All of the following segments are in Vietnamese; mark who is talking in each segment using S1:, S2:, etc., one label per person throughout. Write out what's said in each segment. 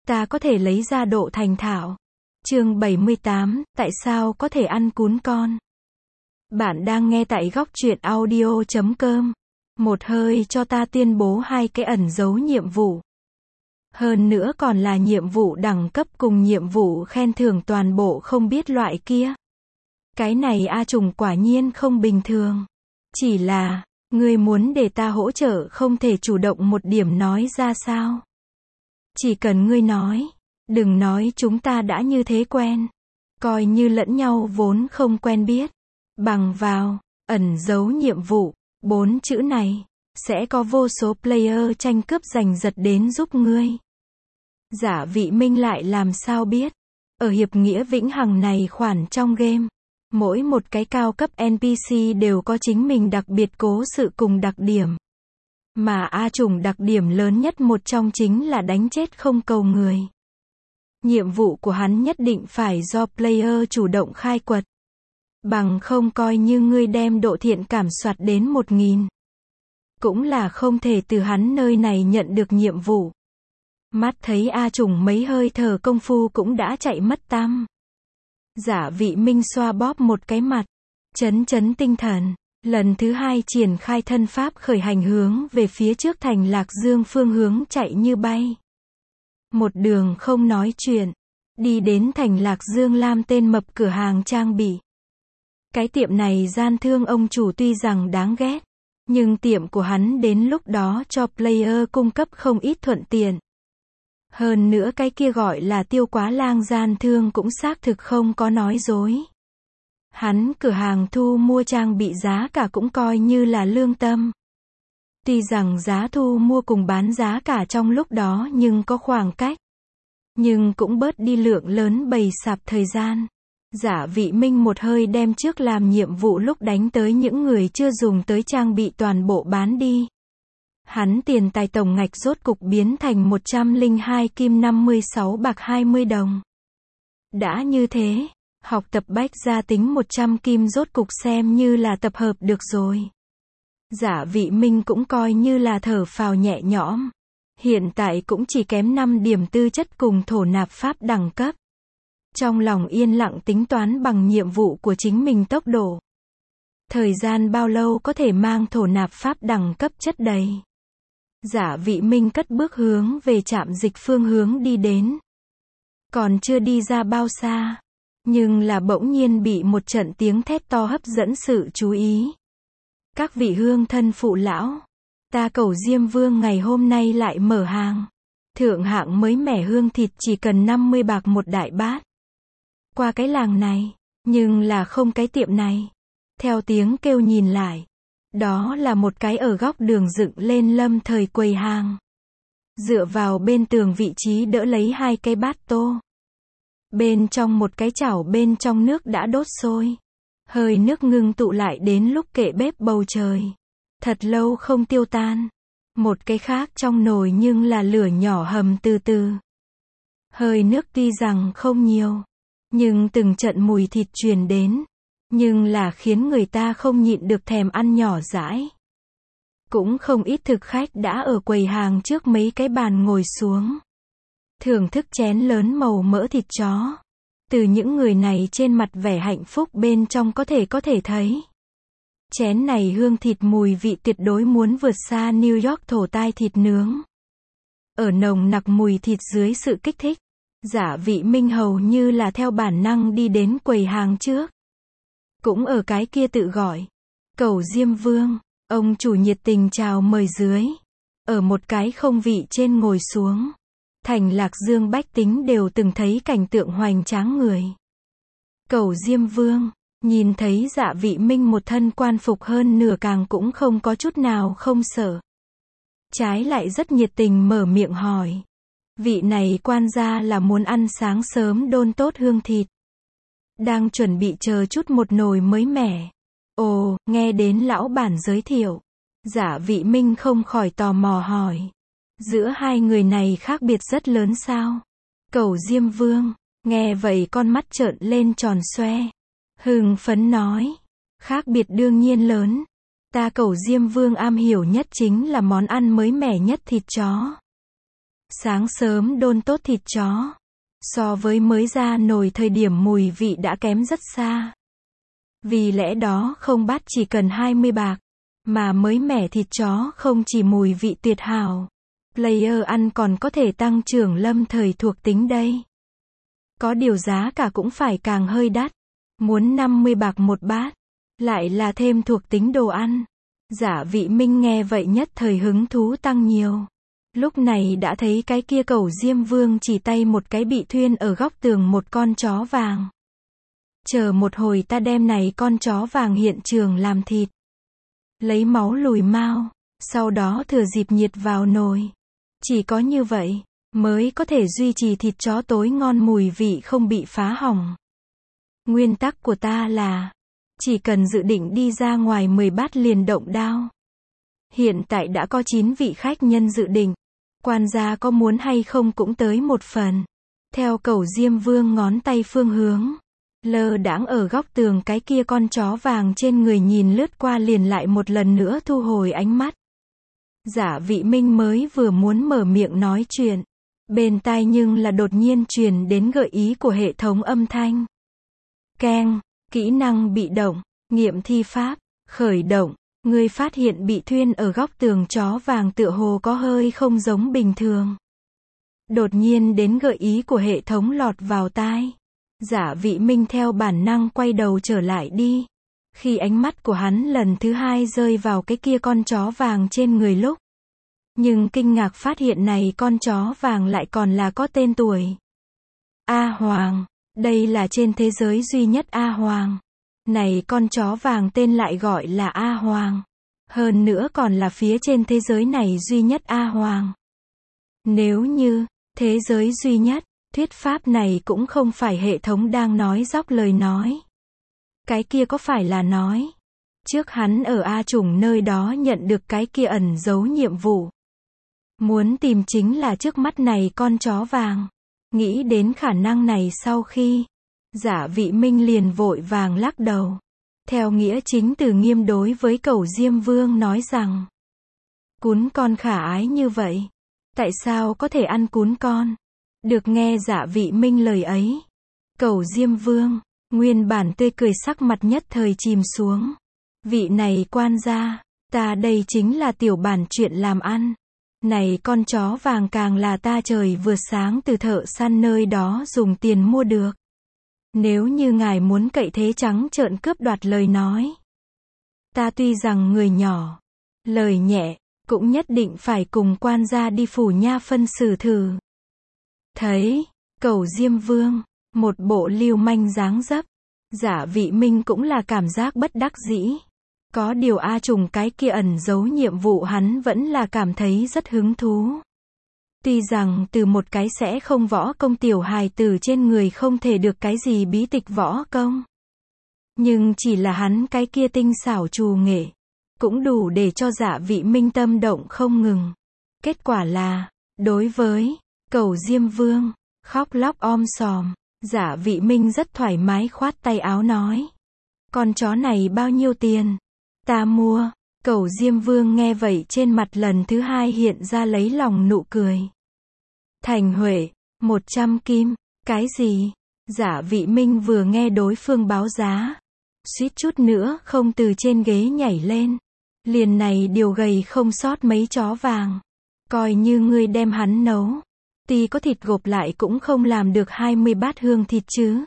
S1: ta có thể lấy ra độ thành thạo. Chương 78, tại sao có thể ăn cún con? Bạn đang nghe tại góc truyện audio.com. Một hơi cho ta tuyên bố 2 cái ẩn dấu nhiệm vụ. Hơn nữa còn là nhiệm vụ đẳng cấp cùng nhiệm vụ khen thưởng toàn bộ không biết loại kia. Cái này A Trùng quả nhiên không bình thường. Chỉ là, ngươi muốn để ta hỗ trợ không thể chủ động một điểm nói ra sao? Chỉ cần ngươi nói, đừng nói chúng ta đã như thế quen. Coi như lẫn nhau vốn không quen biết. Bằng vào, ẩn dấu nhiệm vụ, 4 chữ này, sẽ có vô số player tranh cướp giành giật đến giúp ngươi. Giả Vị Minh lại làm sao biết? Ở hiệp nghĩa vĩnh hằng này khoản trong game, mỗi một cái cao cấp NPC đều có chính mình đặc biệt cố sự cùng đặc điểm. Mà A Trùng đặc điểm lớn nhất một trong chính là đánh chết không cầu người. Nhiệm vụ của hắn nhất định phải do player chủ động khai quật. Bằng không coi như ngươi đem độ thiện cảm soạt đến 1000. Cũng là không thể từ hắn nơi này nhận được nhiệm vụ. Mắt thấy A Trùng mấy hơi thở công phu cũng đã chạy mất tăm. Giả Vị Minh xoa bóp một cái mặt, chấn tinh thần, lần thứ 2 triển khai thân pháp khởi hành hướng về phía trước thành Lạc Dương phương hướng chạy như bay. Một đường không nói chuyện, đi đến thành Lạc Dương Lam tên mập cửa hàng trang bị. Cái tiệm này gian thương ông chủ tuy rằng đáng ghét, nhưng tiệm của hắn đến lúc đó cho player cung cấp không ít thuận tiện. Hơn nữa cái kia gọi là Tiêu Quá Lang gian thương cũng xác thực không có nói dối. Hắn cửa hàng thu mua trang bị giá cả cũng coi như là lương tâm. Tuy rằng giá thu mua cùng bán giá cả trong lúc đó nhưng có khoảng cách. Nhưng cũng bớt đi lượng lớn bày sạp thời gian. Giả Vị Minh một hơi đem trước làm nhiệm vụ lúc đánh tới những người chưa dùng tới trang bị toàn bộ bán đi. Hắn tiền tài tổng ngạch rốt cục biến thành 102 kim 56 bạc 20 đồng. Đã như thế, học tập bách gia tính 100 kim rốt cục xem như là tập hợp được rồi. Giả Vị Minh cũng coi như là thở phào nhẹ nhõm. Hiện tại cũng chỉ kém 5 điểm tư chất cùng thổ nạp pháp đẳng cấp. Trong lòng yên lặng tính toán bằng nhiệm vụ của chính mình tốc độ. Thời gian bao lâu có thể mang thổ nạp pháp đẳng cấp chất đầy. Giả Vị Minh cất bước hướng về trạm dịch phương hướng đi đến. Còn chưa đi ra bao xa, nhưng là bỗng nhiên bị một trận tiếng thét to hấp dẫn sự chú ý. Các vị hương thân phụ lão, ta Cẩu Diêm Vương ngày hôm nay lại mở hàng. Thượng hạng mới mẻ hương thịt chỉ cần 50 bạc một đại bát. Qua cái làng này, nhưng là không cái tiệm này. Theo tiếng kêu nhìn lại, đó là một cái ở góc đường dựng lên lâm thời quầy hàng. Dựa vào bên tường vị trí đỡ lấy 2 cái bát tô. Bên trong một cái chảo bên trong nước đã đốt sôi. Hơi nước ngưng tụ lại đến lúc kệ bếp bầu trời. Thật lâu không tiêu tan. Một cái khác trong nồi nhưng là lửa nhỏ hầm từ từ. Hơi nước tuy rằng không nhiều, nhưng từng trận mùi thịt truyền đến. Nhưng là khiến người ta không nhịn được thèm ăn nhỏ dãi. Cũng không ít thực khách đã ở quầy hàng trước mấy cái bàn ngồi xuống. Thưởng thức chén lớn màu mỡ thịt chó. Từ những người này trên mặt vẻ hạnh phúc bên trong có thể thấy. Chén này hương thịt mùi vị tuyệt đối muốn vượt xa New York thổ tai thịt nướng. Ở nồng nặc mùi thịt dưới sự kích thích, Giả Vị Minh hầu như là theo bản năng đi đến quầy hàng trước. Cũng ở cái kia tự gọi. Cẩu Diêm Vương, ông chủ nhiệt tình chào mời dưới. Ở một cái không vị trên ngồi xuống. Thành Lạc Dương bách tính đều từng thấy cảnh tượng hoành tráng người. Cẩu Diêm Vương, nhìn thấy Giả Vị Minh một thân quan phục hơn nửa càng cũng không có chút nào không sợ. Trái lại rất nhiệt tình mở miệng hỏi. Vị này quan gia là muốn ăn sáng sớm đôn tốt hương thịt. Đang chuẩn bị chờ chút một nồi mới mẻ. Ồ, nghe đến lão bản giới thiệu. Giả Vị Minh không khỏi tò mò hỏi. Giữa hai người này khác biệt rất lớn sao? Cẩu Diêm Vương, nghe vậy con mắt trợn lên tròn xoe. Hưng phấn nói. Khác biệt đương nhiên lớn. Ta Cẩu Diêm Vương am hiểu nhất chính là món ăn mới mẻ nhất thịt chó. Sáng sớm đôn tốt thịt chó. So với mới ra nồi thời điểm mùi vị đã kém rất xa. Vì lẽ đó không bát chỉ cần 20 bạc. Mà mới mẻ thịt chó không chỉ mùi vị tuyệt hảo. Player ăn còn có thể tăng trưởng lâm thời thuộc tính đây. Có điều giá cả cũng phải càng hơi đắt. Muốn 50 bạc một bát. Lại là thêm thuộc tính đồ ăn. Giả Vị Minh nghe vậy nhất thời hứng thú tăng nhiều. Lúc này đã thấy cái kia Cẩu Diêm Vương chỉ tay một cái bị thuyên ở góc tường một con chó vàng. Chờ một hồi ta đem này con chó vàng hiện trường làm thịt. Lấy máu lùi mao, sau đó thừa dịp nhiệt vào nồi. Chỉ có như vậy, mới có thể duy trì thịt chó tối ngon mùi vị không bị phá hỏng. Nguyên tắc của ta là, chỉ cần dự định đi ra ngoài 10 bát liền động đao. Hiện tại đã có 9 vị khách nhân dự định. Quan gia có muốn hay không cũng tới một phần. Theo Cẩu Diêm Vương ngón tay phương hướng. Lơ đãng ở góc tường cái kia con chó vàng trên người nhìn lướt qua liền lại một lần nữa thu hồi ánh mắt. Giả Vị Minh mới vừa muốn mở miệng nói chuyện. Bên tai nhưng là đột nhiên truyền đến gợi ý của hệ thống âm thanh. Keng, kỹ năng bị động, nghiệm thi pháp, khởi động. Ngươi phát hiện bị thuyên ở góc tường chó vàng tựa hồ có hơi không giống bình thường. Đột nhiên đến gợi ý của hệ thống lọt vào tai. Giả Vị Minh theo bản năng quay đầu trở lại đi. Khi ánh mắt của hắn lần thứ hai rơi vào cái kia con chó vàng trên người lúc. Nhưng kinh ngạc phát hiện này con chó vàng lại còn là có tên tuổi. A Hoàng. Đây là trên thế giới duy nhất A Hoàng. Này con chó vàng tên lại gọi là A Hoàng. Hơn nữa còn là phía trên thế giới này duy nhất A Hoàng. Nếu như, thế giới duy nhất, thuyết pháp này cũng không phải hệ thống đang nói dóc lời nói. Cái kia có phải là nói. Trước hắn ở A chủng nơi đó nhận được cái kia ẩn giấu nhiệm vụ. Muốn tìm chính là trước mắt này con chó vàng. Nghĩ đến khả năng này sau khi. Giả Vị Minh liền vội vàng lắc đầu. Theo nghĩa chính từ nghiêm đối với Cẩu Diêm Vương nói rằng. Cún con khả ái như vậy. Tại sao có thể ăn cún con? Được nghe Giả Vị Minh lời ấy. Cẩu Diêm Vương, nguyên bản tươi cười sắc mặt nhất thời chìm xuống. Vị này quan gia, ta đây chính là tiểu bản chuyện làm ăn. Này con chó vàng càng là ta trời vừa sáng từ thợ săn nơi đó dùng tiền mua được. Nếu như ngài muốn cậy thế trắng trợn cướp đoạt lời nói. Ta tuy rằng người nhỏ, lời nhẹ, cũng nhất định phải cùng quan gia đi phủ nha phân xử thử. Thấy, Cẩu Diêm Vương, một bộ lưu manh dáng dấp. Giả Vị Minh cũng là cảm giác bất đắc dĩ. Có điều A trùng cái kia ẩn giấu nhiệm vụ hắn vẫn là cảm thấy rất hứng thú. Tuy rằng từ một cái sẽ không võ công tiểu hài tử trên người không thể được cái gì bí tịch võ công. Nhưng chỉ là hắn cái kia tinh xảo trù nghệ. Cũng đủ để cho Giả Vị Minh tâm động không ngừng. Kết quả là, đối với Cẩu Diêm Vương, khóc lóc om sòm, Giả Vị Minh rất thoải mái khoát tay áo nói. Con chó này bao nhiêu tiền? Ta mua. Cẩu Diêm Vương nghe vậy trên mặt lần thứ hai hiện ra lấy lòng nụ cười. Thành Huệ, 100 kim, cái gì? Giả Vị Minh vừa nghe đối phương báo giá. Suýt chút nữa không từ trên ghế nhảy lên. Liền này điều gầy không sót mấy chó vàng. Coi như ngươi đem hắn nấu. Tuy có thịt gộp lại cũng không làm được 20 bát hương thịt chứ.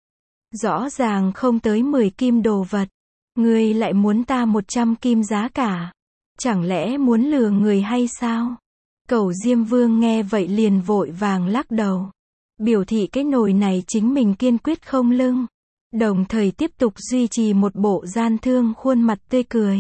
S1: Rõ ràng không tới 10 kim đồ vật. Ngươi lại muốn ta 100 kim giá cả. Chẳng lẽ muốn lừa người hay sao? Cẩu Diêm Vương nghe vậy liền vội vàng lắc đầu. Biểu thị cái nồi này chính mình kiên quyết không lưng. Đồng thời tiếp tục duy trì một bộ gian thương khuôn mặt tươi cười.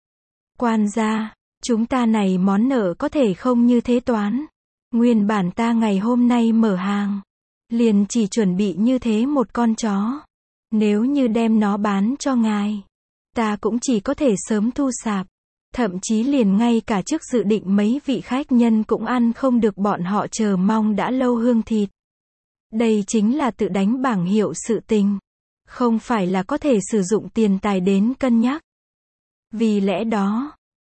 S1: Quan gia, chúng ta này món nợ có thể không như thế toán. Nguyên bản ta ngày hôm nay mở hàng. Liền chỉ chuẩn bị như thế một con chó. Nếu như đem nó bán cho ngài. Ta cũng chỉ có thể sớm thu sạp. Thậm chí liền ngay cả trước dự định mấy vị khách nhân cũng ăn không được bọn họ chờ mong đã lâu hương thịt. Đây chính là tự đánh bảng hiệu sự tình. Không phải là có thể sử dụng tiền tài đến cân nhắc. Vì lẽ đó,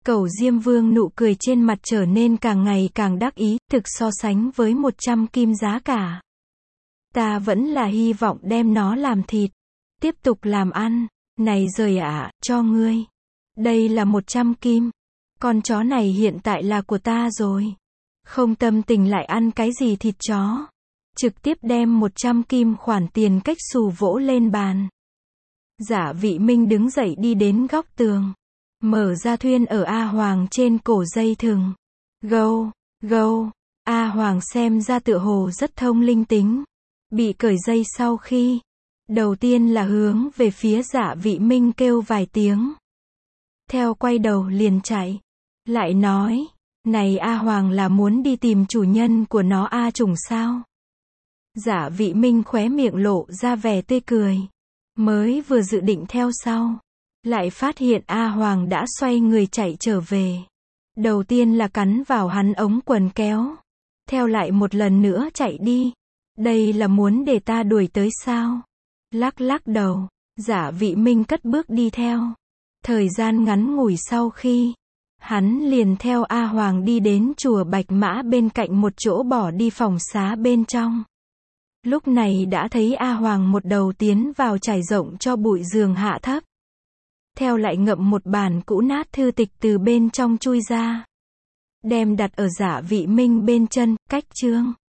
S1: Cẩu Diêm Vương nụ cười trên mặt trở nên càng ngày càng đắc ý, thực so sánh với 100 kim giá cả. Ta vẫn là hy vọng đem nó làm thịt. Tiếp tục làm ăn. Này rời ạ, cho ngươi. Đây là 100 kim. Con chó này hiện tại là của ta rồi. Không tâm tình lại ăn cái gì thịt chó. Trực tiếp đem 100 kim khoản tiền cách xù vỗ lên bàn. Giả Vị Minh đứng dậy đi đến góc tường. Mở ra thuyên ở A Hoàng trên cổ dây thừng. Gâu, gâu. A Hoàng xem ra tựa hồ rất thông linh tính. Bị cởi dây sau khi. Đầu tiên là hướng về phía Giả Vị Minh kêu vài tiếng. Theo quay đầu liền chạy. Lại nói. Này A Hoàng là muốn đi tìm chủ nhân của nó A Trùng sao? Giả Vị Minh khóe miệng lộ ra vẻ tươi cười. Mới vừa dự định theo sau. Lại phát hiện A Hoàng đã xoay người chạy trở về. Đầu tiên là cắn vào hắn ống quần kéo. Theo lại một lần nữa chạy đi. Đây là muốn để ta đuổi tới sao? Lắc lắc đầu. Giả Vị Minh cất bước đi theo. Thời gian ngắn ngủi sau khi. Hắn liền theo A Hoàng đi đến chùa Bạch Mã bên cạnh một chỗ bỏ đi phòng xá bên trong. Lúc này đã thấy A Hoàng một đầu tiến vào trải rộng cho bụi giường hạ thấp. Theo lại ngậm một bản cũ nát thư tịch từ bên trong chui ra. Đem đặt ở Giả Vị Minh bên chân, cách chương.